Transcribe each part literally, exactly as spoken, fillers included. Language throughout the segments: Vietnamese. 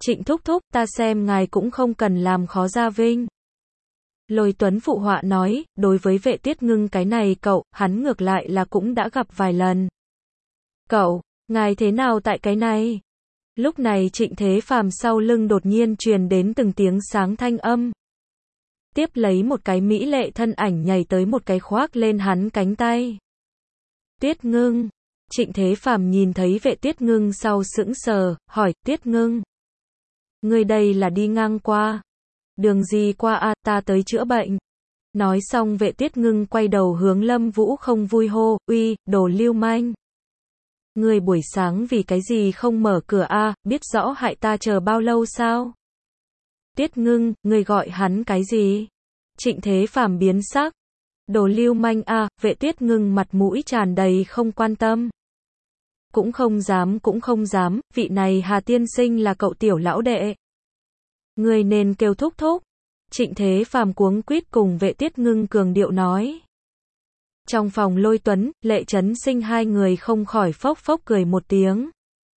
Trịnh thúc thúc, ta xem ngài cũng không cần làm khó Gia Vinh. Lôi Tuấn phụ họa nói, đối với Vệ Tiết Ngưng cái này cậu, hắn ngược lại là cũng đã gặp vài lần. Cậu, ngài thế nào tại cái này? Lúc này Trịnh Thế Phàm sau lưng đột nhiên truyền đến từng tiếng sáng thanh âm. Tiếp lấy một cái mỹ lệ thân ảnh nhảy tới một cái khoác lên hắn cánh tay. Tiết Ngưng. Trịnh Thế Phàm nhìn thấy Vệ Tiết Ngưng sau sững sờ, hỏi, Tiết Ngưng. Ngươi đây là đi ngang qua. Đường gì qua a, à, ta tới chữa bệnh. Nói xong Vệ Tiết Ngưng quay đầu hướng Lâm Vũ không vui hô, uy, đồ lưu manh. Ngươi buổi sáng vì cái gì không mở cửa a, à, biết rõ hại ta chờ bao lâu sao? Tiết Ngưng, ngươi gọi hắn cái gì? Trịnh Thế Phàm biến sắc. Đồ lưu manh a, à, Vệ Tiết Ngưng mặt mũi tràn đầy không quan tâm. Cũng không dám, cũng không dám, vị này Hà tiên sinh là cậu tiểu lão đệ. Ngươi nên kêu thúc thúc. Trịnh Thế Phàm cuống quýt cùng Vệ Tiết Ngưng cường điệu nói. Trong phòng Lôi Tuấn, Lệ Chấn Sinh hai người không khỏi phốc phốc cười một tiếng.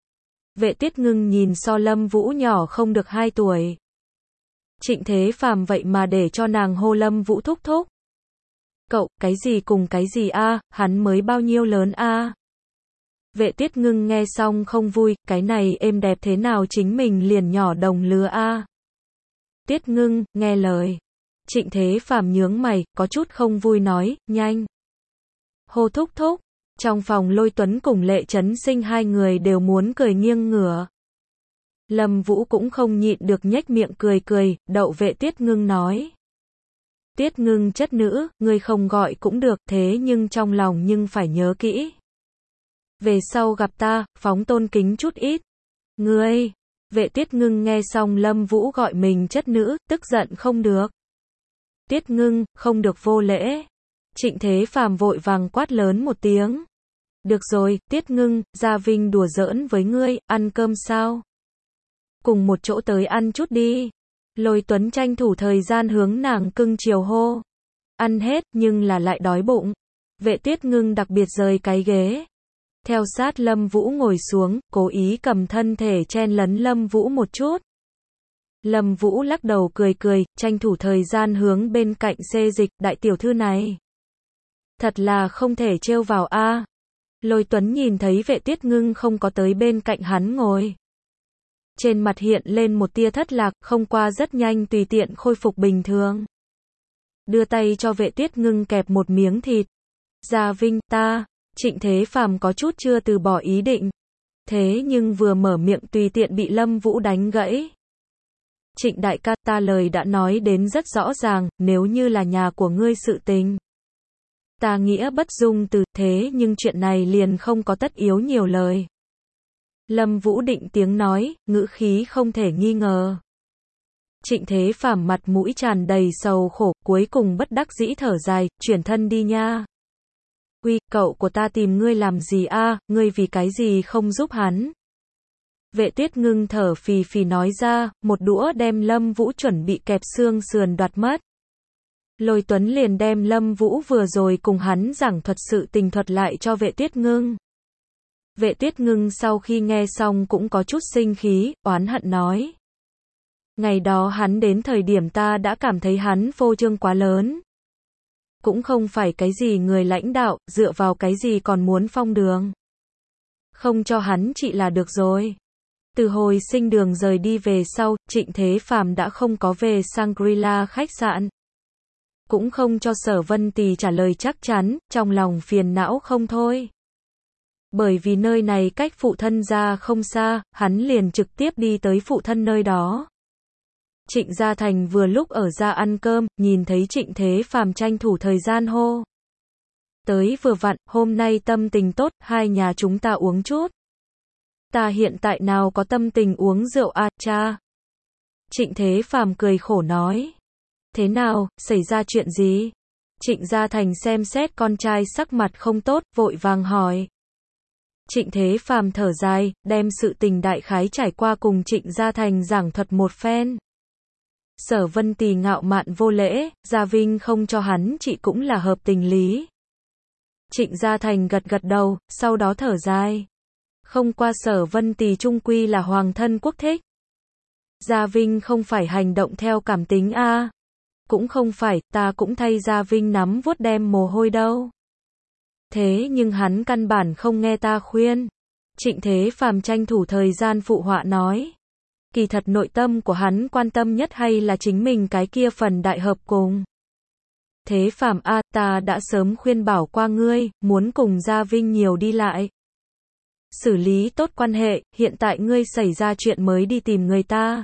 Vệ Tiết Ngưng nhìn so Lâm Vũ nhỏ không được hai tuổi. Trịnh Thế Phàm vậy mà để cho nàng hô Lâm Vũ thúc thúc. Cậu, cái gì cùng cái gì a, à, hắn mới bao nhiêu lớn a? À? Vệ Tiết Ngưng nghe xong không vui, cái này êm đẹp thế nào chính mình liền nhỏ đồng lứa a? À? Tiết Ngưng, nghe lời. Trịnh Thế Phàm nhướng mày, có chút không vui nói, nhanh. Hô thúc thúc. Trong phòng Lôi Tuấn cùng Lệ Chấn Sinh hai người đều muốn cười nghiêng ngửa. Lâm Vũ cũng không nhịn được nhếch miệng cười cười, đậu Vệ Tiết Ngưng nói. Tiết Ngưng chất nữ, ngươi không gọi cũng được, thế nhưng trong lòng nhưng phải nhớ kỹ. Về sau gặp ta, phóng tôn kính chút ít. Ngươi. Vệ Tiết Ngưng nghe xong Lâm Vũ gọi mình chất nữ, tức giận không được. Tiết Ngưng, không được vô lễ. Trịnh Thế Phàm vội vàng quát lớn một tiếng. Được rồi, Tiết Ngưng, Gia Vinh đùa giỡn với ngươi, ăn cơm sao? Cùng một chỗ tới ăn chút đi. Lôi Tuấn tranh thủ thời gian hướng nàng cưng chiều hô. Ăn hết, nhưng là lại đói bụng. Vệ Tiết Ngưng đặc biệt rời cái ghế. Theo sát Lâm Vũ ngồi xuống, cố ý cầm thân thể chen lấn Lâm Vũ một chút. Lâm Vũ lắc đầu cười cười, tranh thủ thời gian hướng bên cạnh xê dịch, đại tiểu thư này. Thật là không thể trêu vào a. À. Lôi Tuấn nhìn thấy Vệ Tiết Ngưng không có tới bên cạnh hắn ngồi. Trên mặt hiện lên một tia thất lạc, không qua rất nhanh tùy tiện khôi phục bình thường. Đưa tay cho Vệ Tiết Ngưng kẹp một miếng thịt. Gia Vinh, ta. Trịnh Thế Phàm có chút chưa từ bỏ ý định. Thế nhưng vừa mở miệng tùy tiện bị Lâm Vũ đánh gãy. Trịnh đại ca, ta lời đã nói đến rất rõ ràng, nếu như là nhà của ngươi sự tình. Ta nghĩa bất dung từ, thế nhưng chuyện này liền không có tất yếu nhiều lời. Lâm Vũ định tiếng nói, ngữ khí không thể nghi ngờ. Trịnh Thế Phàm mặt mũi tràn đầy sầu khổ, cuối cùng bất đắc dĩ thở dài, chuyển thân đi nha. Uy, cậu của ta tìm ngươi làm gì a, à, ngươi vì cái gì không giúp hắn? Vệ Tiết Ngưng thở phì phì nói ra, một đũa đem Lâm Vũ chuẩn bị kẹp xương sườn đoạt mất. Lôi Tuấn liền đem Lâm Vũ vừa rồi cùng hắn giảng thuật sự tình thuật lại cho Vệ Tiết Ngưng. Vệ Tiết Ngưng sau khi nghe xong cũng có chút sinh khí, oán hận nói. Ngày đó hắn đến thời điểm ta đã cảm thấy hắn phô trương quá lớn. Cũng không phải cái gì người lãnh đạo, dựa vào cái gì còn muốn phong đường. Không cho hắn trị là được rồi. Từ hồi Sinh Đường rời đi về sau, Trịnh Thế Phàm đã không có về Shangri-La khách sạn. Cũng không cho Sở Vân Tì trả lời chắc chắn, trong lòng phiền não không thôi. Bởi vì nơi này cách phụ thân ra không xa, hắn liền trực tiếp đi tới phụ thân nơi đó. Trịnh Gia Thành vừa lúc ở ra ăn cơm, nhìn thấy Trịnh Thế Phàm tranh thủ thời gian hô. Tới vừa vặn, hôm nay tâm tình tốt, hai nhà chúng ta uống chút. Ta hiện tại nào có tâm tình uống rượu à, cha. Trịnh Thế Phàm cười khổ nói. Thế nào, xảy ra chuyện gì? Trịnh Gia Thành xem xét con trai sắc mặt không tốt, vội vàng hỏi. Trịnh Thế Phàm thở dài, đem sự tình đại khái trải qua cùng Trịnh Gia Thành giảng thuật một phen. Sở Vân Tì ngạo mạn vô lễ, Gia Vinh không cho hắn chị cũng là hợp tình lý. Trịnh Gia Thành gật gật đầu, sau đó thở dài. Không qua Sở Vân Tì trung quy là hoàng thân quốc thích. Gia Vinh không phải hành động theo cảm tính a. Cũng không phải, ta cũng thay Gia Vinh nắm vuốt đem mồ hôi đâu. Thế nhưng hắn căn bản không nghe ta khuyên. Trịnh Thế Phàm tranh thủ thời gian phụ họa nói. Kỳ thật nội tâm của hắn quan tâm nhất hay là chính mình cái kia phần đại hợp cùng. Thế Phàm a, ta đã sớm khuyên bảo qua ngươi, muốn cùng Gia Vinh nhiều đi lại. Xử lý tốt quan hệ, hiện tại ngươi xảy ra chuyện mới đi tìm người ta.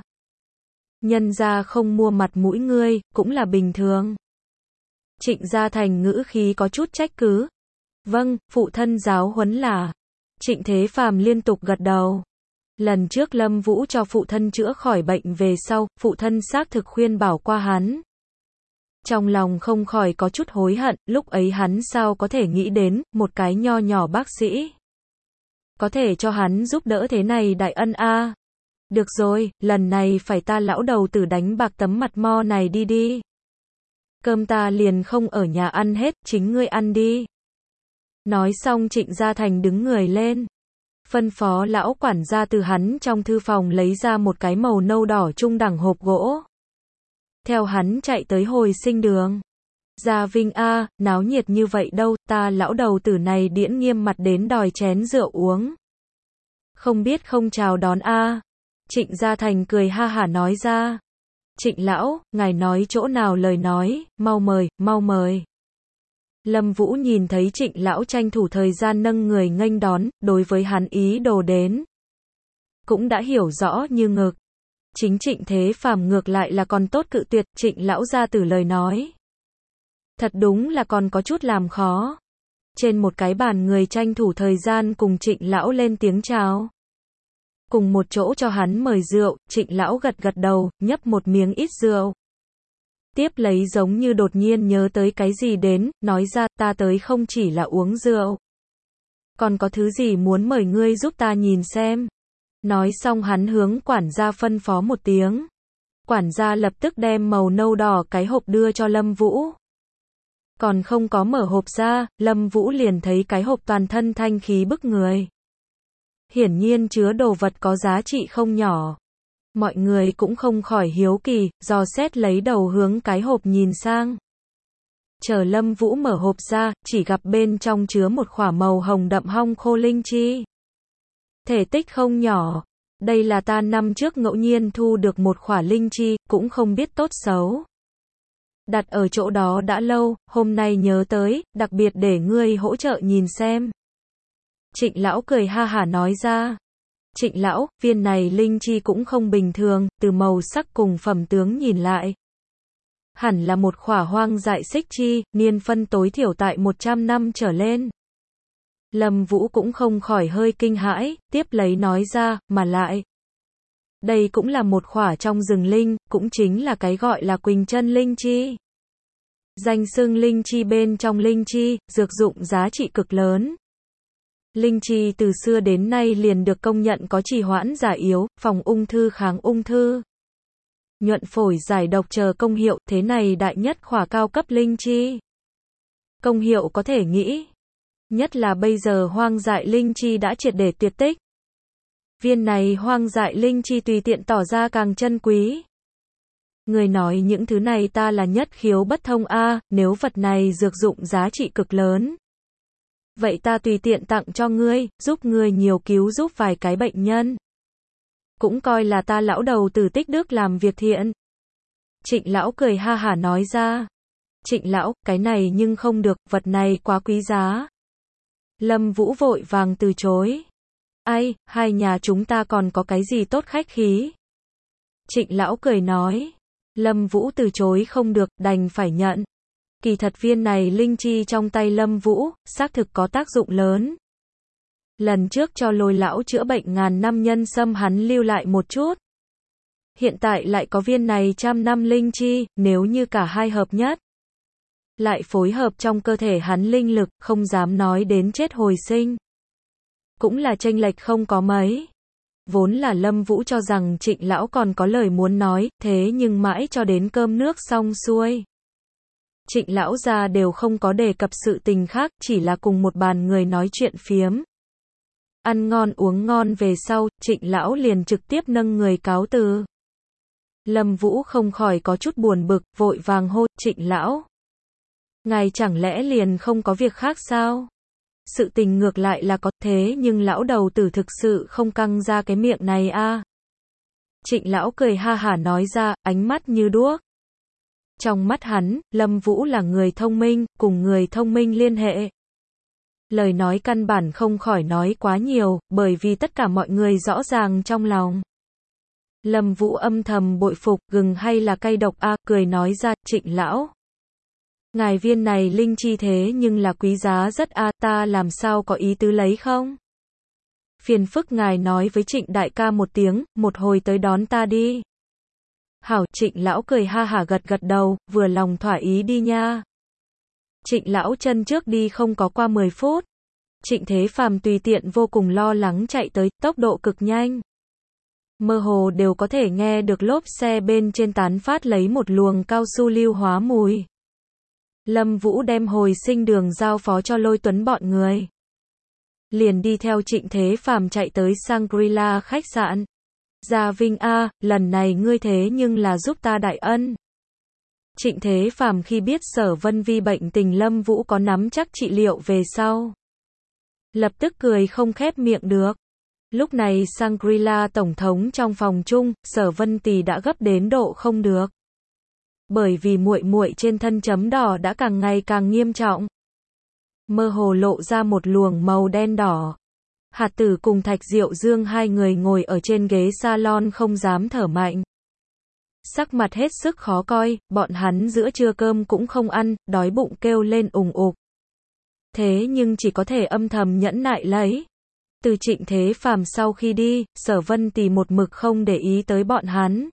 Nhân ra không mua mặt mũi ngươi, cũng là bình thường. Trịnh Gia Thành ngữ khí có chút trách cứ. Vâng, phụ thân giáo huấn là. Trịnh Thế Phàm liên tục gật đầu. Lần trước Lâm Vũ cho phụ thân chữa khỏi bệnh về sau, phụ thân xác thực khuyên bảo qua hắn. Trong lòng không khỏi có chút hối hận, lúc ấy hắn sao có thể nghĩ đến, một cái nho nhỏ bác sĩ. Có thể cho hắn giúp đỡ thế này đại ân a. Được rồi, lần này phải ta lão đầu tử đánh bạc tấm mặt mo này đi đi. Cơm ta liền không ở nhà ăn hết, chính ngươi ăn đi. Nói xong Trịnh Gia Thành đứng người lên. Phân phó lão quản gia từ hắn trong thư phòng lấy ra một cái màu nâu đỏ trung đẳng hộp gỗ. Theo hắn chạy tới hồi sinh đường. Gia Vinh a, náo nhiệt như vậy đâu, ta lão đầu tử này điễn nghiêm mặt đến đòi chén rượu uống. Không biết không chào đón a. Trịnh Gia Thành cười ha hả nói ra. Trịnh lão, ngài nói chỗ nào lời nói, mau mời, mau mời. Lâm Vũ nhìn thấy Trịnh lão tranh thủ thời gian nâng người nghênh đón, đối với hắn ý đồ đến. Cũng đã hiểu rõ như ngực. Chính Trịnh Thế Phàm ngược lại là còn tốt cự tuyệt, Trịnh lão gia tử lời nói. Thật đúng là còn có chút làm khó. Trên một cái bàn người tranh thủ thời gian cùng Trịnh lão lên tiếng chào. Cùng một chỗ cho hắn mời rượu, Trịnh lão gật gật đầu, nhấp một miếng ít rượu. Tiếp lấy giống như đột nhiên nhớ tới cái gì đến, nói ra, ta tới không chỉ là uống rượu. Còn có thứ gì muốn mời ngươi giúp ta nhìn xem. Nói xong hắn hướng quản gia phân phó một tiếng. Quản gia lập tức đem màu nâu đỏ cái hộp đưa cho Lâm Vũ. Còn không có mở hộp ra, Lâm Vũ liền thấy cái hộp toàn thân thanh khí bức người. Hiển nhiên chứa đồ vật có giá trị không nhỏ. Mọi người cũng không khỏi hiếu kỳ, dò xét lấy đầu hướng cái hộp nhìn sang. Chờ Lâm Vũ mở hộp ra, chỉ gặp bên trong chứa một khỏa màu hồng đậm hong khô linh chi. Thể tích không nhỏ. Đây là ta năm trước ngẫu nhiên thu được một khỏa linh chi, cũng không biết tốt xấu. Đặt ở chỗ đó đã lâu, hôm nay nhớ tới, đặc biệt để ngươi hỗ trợ nhìn xem. Trịnh lão cười ha hả nói ra. Trịnh lão, viên này linh chi cũng không bình thường, từ màu sắc cùng phẩm tướng nhìn lại. Hẳn là một khỏa hoang dại xích chi, niên phân tối thiểu tại một trăm năm trở lên. Lâm Vũ cũng không khỏi hơi kinh hãi, tiếp lấy nói ra, mà lại. Đây cũng là một khỏa trong rừng linh, cũng chính là cái gọi là Quỳnh chân linh chi. Danh xưng linh chi bên trong linh chi, dược dụng giá trị cực lớn. Linh chi từ xưa đến nay liền được công nhận có trì hoãn giải yếu, phòng ung thư kháng ung thư. Nhuận phổi giải độc chờ công hiệu, thế này đại nhất khỏa cao cấp linh chi. Công hiệu có thể nghĩ. Nhất là bây giờ hoang dại linh chi đã triệt để tuyệt tích. Viên này hoang dại linh chi tùy tiện tỏ ra càng chân quý. Người nói những thứ này ta là nhất khiếu bất thông a, nếu vật này dược dụng giá trị cực lớn. Vậy ta tùy tiện tặng cho ngươi, giúp ngươi nhiều cứu giúp vài cái bệnh nhân. Cũng coi là ta lão đầu tử tích đức làm việc thiện. Trịnh lão cười ha hả nói ra. Trịnh lão, cái này nhưng không được, vật này quá quý giá. Lâm Vũ vội vàng từ chối. Ai, hai nhà chúng ta còn có cái gì tốt khách khí. Trịnh lão cười nói. Lâm Vũ từ chối không được, đành phải nhận. Kỳ thật viên này linh chi trong tay Lâm Vũ, xác thực có tác dụng lớn. Lần trước cho Lôi lão chữa bệnh ngàn năm nhân sâm hắn lưu lại một chút. Hiện tại lại có viên này trăm năm linh chi, nếu như cả hai hợp nhất. Lại phối hợp trong cơ thể hắn linh lực, không dám nói đến chết hồi sinh. Cũng là chênh lệch không có mấy. Vốn là Lâm Vũ cho rằng Trịnh lão còn có lời muốn nói, thế nhưng mãi cho đến cơm nước xong xuôi. Trịnh lão gia đều không có đề cập sự tình khác, chỉ là cùng một bàn người nói chuyện phiếm. Ăn ngon uống ngon về sau, Trịnh lão liền trực tiếp nâng người cáo từ. Lâm Vũ không khỏi có chút buồn bực, vội vàng hô, Trịnh lão. Ngài chẳng lẽ liền không có việc khác sao? Sự tình ngược lại là có, thế nhưng lão đầu tử thực sự không căng ra cái miệng này a. À. Trịnh lão cười ha hả nói ra, ánh mắt như đuốc. Trong mắt hắn, Lâm Vũ là người thông minh, cùng người thông minh liên hệ. Lời nói căn bản không khỏi nói quá nhiều, bởi vì tất cả mọi người rõ ràng trong lòng. Lâm Vũ âm thầm bội phục, gừng hay là cay độc a, à, cười nói ra, Trịnh lão. Ngài viên này linh chi thế nhưng là quý giá rất a, à, ta làm sao có ý tứ lấy không? Phiền phức ngài nói với Trịnh đại ca một tiếng, một hồi tới đón ta đi. Hảo, Trịnh lão cười ha hả gật gật đầu, vừa lòng thỏa ý đi nha. Trịnh lão chân trước đi không có qua mười phút. Trịnh Thế Phàm tùy tiện vô cùng lo lắng chạy tới, tốc độ cực nhanh. Mơ hồ đều có thể nghe được lốp xe bên trên tán phát lấy một luồng cao su lưu hóa mùi. Lâm Vũ đem hồi sinh đường giao phó cho Lôi Tuấn bọn người. Liền đi theo Trịnh Thế Phàm chạy tới Shangri-La khách sạn. Gia Vinh a, lần này ngươi thế nhưng là giúp ta đại ân. Trịnh Thế Phàm khi biết Sở Vân Vi bệnh tình Lâm Vũ có nắm chắc trị liệu về sau. Lập tức cười không khép miệng được. Lúc này Shangri-La tổng thống trong phòng chung, Sở Vân Tì đã gấp đến độ không được. Bởi vì muội muội trên thân chấm đỏ đã càng ngày càng nghiêm trọng. Mơ hồ lộ ra một luồng màu đen đỏ. Hạt Tử cùng Thạch Diệu Dương hai người ngồi ở trên ghế salon không dám thở mạnh. Sắc mặt hết sức khó coi, bọn hắn giữa trưa cơm cũng không ăn, đói bụng kêu lên ùng ục. Thế nhưng chỉ có thể âm thầm nhẫn nại lấy. Từ Trịnh Thế Phàm sau khi đi, Sở Vân Tì một mực không để ý tới bọn hắn.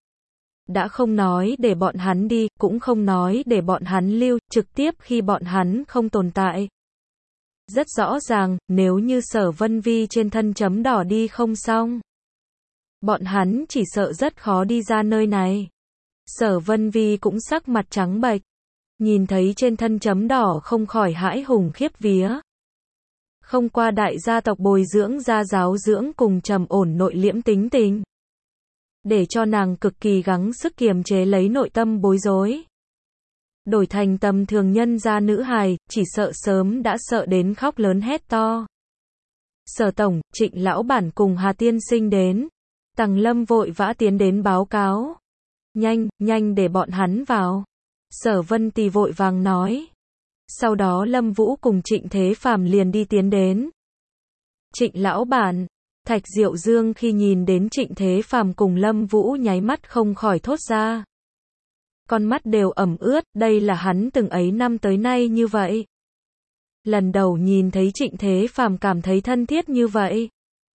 Đã không nói để bọn hắn đi, cũng không nói để bọn hắn lưu, trực tiếp khi bọn hắn không tồn tại. Rất rõ ràng, nếu như Sở Vân Vi trên thân chấm đỏ đi không xong. Bọn hắn chỉ sợ rất khó đi ra nơi này. Sở Vân Vi cũng sắc mặt trắng bệch. Nhìn thấy trên thân chấm đỏ không khỏi hãi hùng khiếp vía. Không qua đại gia tộc bồi dưỡng gia giáo dưỡng cùng trầm ổn nội liễm tính tình. Để cho nàng cực kỳ gắng sức kiềm chế lấy nội tâm bối rối. Đổi thành tầm thường nhân gia nữ hài, chỉ sợ sớm đã sợ đến khóc lớn hét to. Sở tổng, Trịnh lão bản cùng Hà tiên sinh đến. Tằng Lâm vội vã tiến đến báo cáo. Nhanh, nhanh để bọn hắn vào. Sở Vân Tì vội vàng nói. Sau đó Lâm Vũ cùng Trịnh Thế Phàm liền đi tiến đến. Trịnh lão bản, Thạch Diệu Dương khi nhìn đến Trịnh Thế Phàm cùng Lâm Vũ nháy mắt không khỏi thốt ra. Con mắt đều ẩm ướt, đây là hắn từng ấy năm tới nay như vậy. Lần đầu nhìn thấy Trịnh Thế Phàm cảm thấy thân thiết như vậy.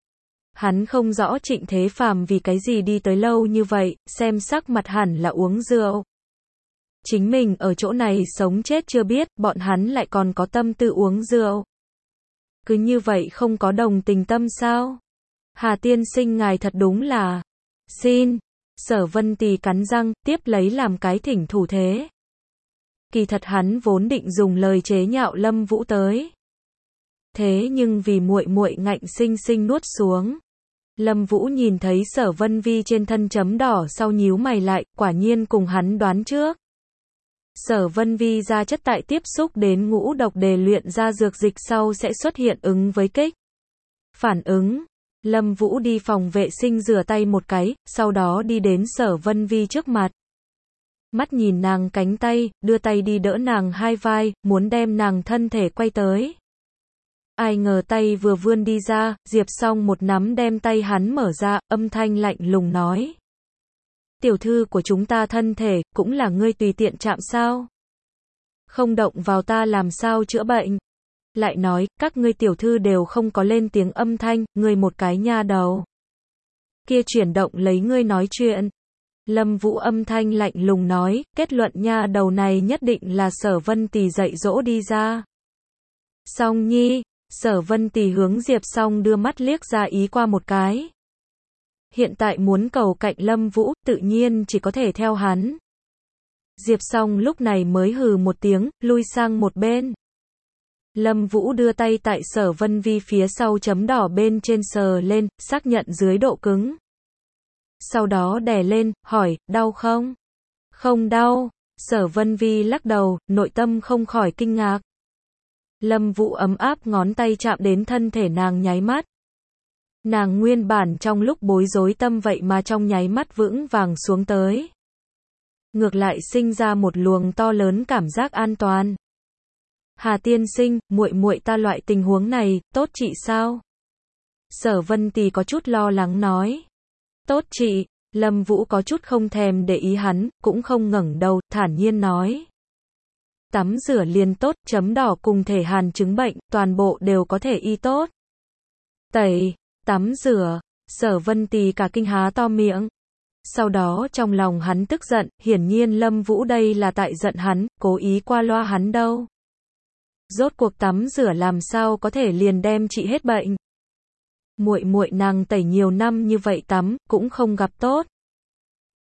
Hắn không rõ Trịnh Thế Phàm vì cái gì đi tới lâu như vậy, xem sắc mặt hẳn là uống rượu. Chính mình ở chỗ này sống chết chưa biết, bọn hắn lại còn có tâm tư uống rượu. Cứ như vậy không có đồng tình tâm sao? Hà tiên sinh ngài thật đúng là... Xin. Sở Vân Tì cắn răng, tiếp lấy làm cái thỉnh thủ thế. Kỳ thật hắn vốn định dùng lời chế nhạo Lâm Vũ tới. Thế nhưng vì muội muội ngạnh sinh sinh nuốt xuống. Lâm Vũ nhìn thấy Sở Vân Vi trên thân chấm đỏ sau nhíu mày lại, quả nhiên cùng hắn đoán trước. Sở Vân Vi ra chất tại tiếp xúc đến ngũ độc đề luyện ra dược dịch sau sẽ xuất hiện ứng với kích. Phản ứng. Lâm Vũ đi phòng vệ sinh rửa tay một cái, sau đó đi đến Sở Vân Vi trước mặt. Mắt nhìn nàng cánh tay, đưa tay đi đỡ nàng hai vai, muốn đem nàng thân thể quay tới. Ai ngờ tay vừa vươn đi ra, Diệp Song một nắm đem tay hắn mở ra, âm thanh lạnh lùng nói. Tiểu thư của chúng ta thân thể, cũng là ngươi tùy tiện chạm sao? Không động vào ta làm sao chữa bệnh? Lại nói, các ngươi tiểu thư đều không có lên tiếng âm thanh, ngươi một cái nha đầu. Kia chuyển động lấy ngươi nói chuyện. Lâm Vũ âm thanh lạnh lùng nói, kết luận nha đầu này nhất định là Sở Vân Tì dạy dỗ đi ra. Song nhi, Sở Vân Tì hướng Diệp Song đưa mắt liếc ra ý qua một cái. Hiện tại muốn cầu cạnh Lâm Vũ, tự nhiên chỉ có thể theo hắn. Diệp Song lúc này mới hừ một tiếng, lui sang một bên. Lâm Vũ đưa tay tại Sở Vân Vi phía sau chấm đỏ bên trên sờ lên, xác nhận dưới độ cứng. Sau đó đè lên, hỏi, đau không? Không đau. Sở Vân Vi lắc đầu, nội tâm không khỏi kinh ngạc. Lâm Vũ ấm áp ngón tay chạm đến thân thể nàng nháy mắt. Nàng nguyên bản trong lúc bối rối tâm vậy mà trong nháy mắt vững vàng xuống tới. Ngược lại sinh ra một luồng to lớn cảm giác an toàn. Hà tiên sinh, muội muội ta loại tình huống này, tốt trị sao? Sở Vân Tì có chút lo lắng nói. Tốt trị. Lâm Vũ có chút không thèm để ý hắn, cũng không ngẩng đầu, thản nhiên nói. Tắm rửa liền tốt, chấm đỏ cùng thể hàn chứng bệnh, toàn bộ đều có thể y tốt. Tẩy, tắm rửa, Sở Vân Tì cả kinh há to miệng. Sau đó trong lòng hắn tức giận, hiển nhiên Lâm Vũ đây là tại giận hắn, cố ý qua loa hắn đâu. Rốt cuộc tắm rửa làm sao có thể liền đem trị hết bệnh. Muội muội nàng tẩy nhiều năm như vậy tắm, cũng không gặp tốt.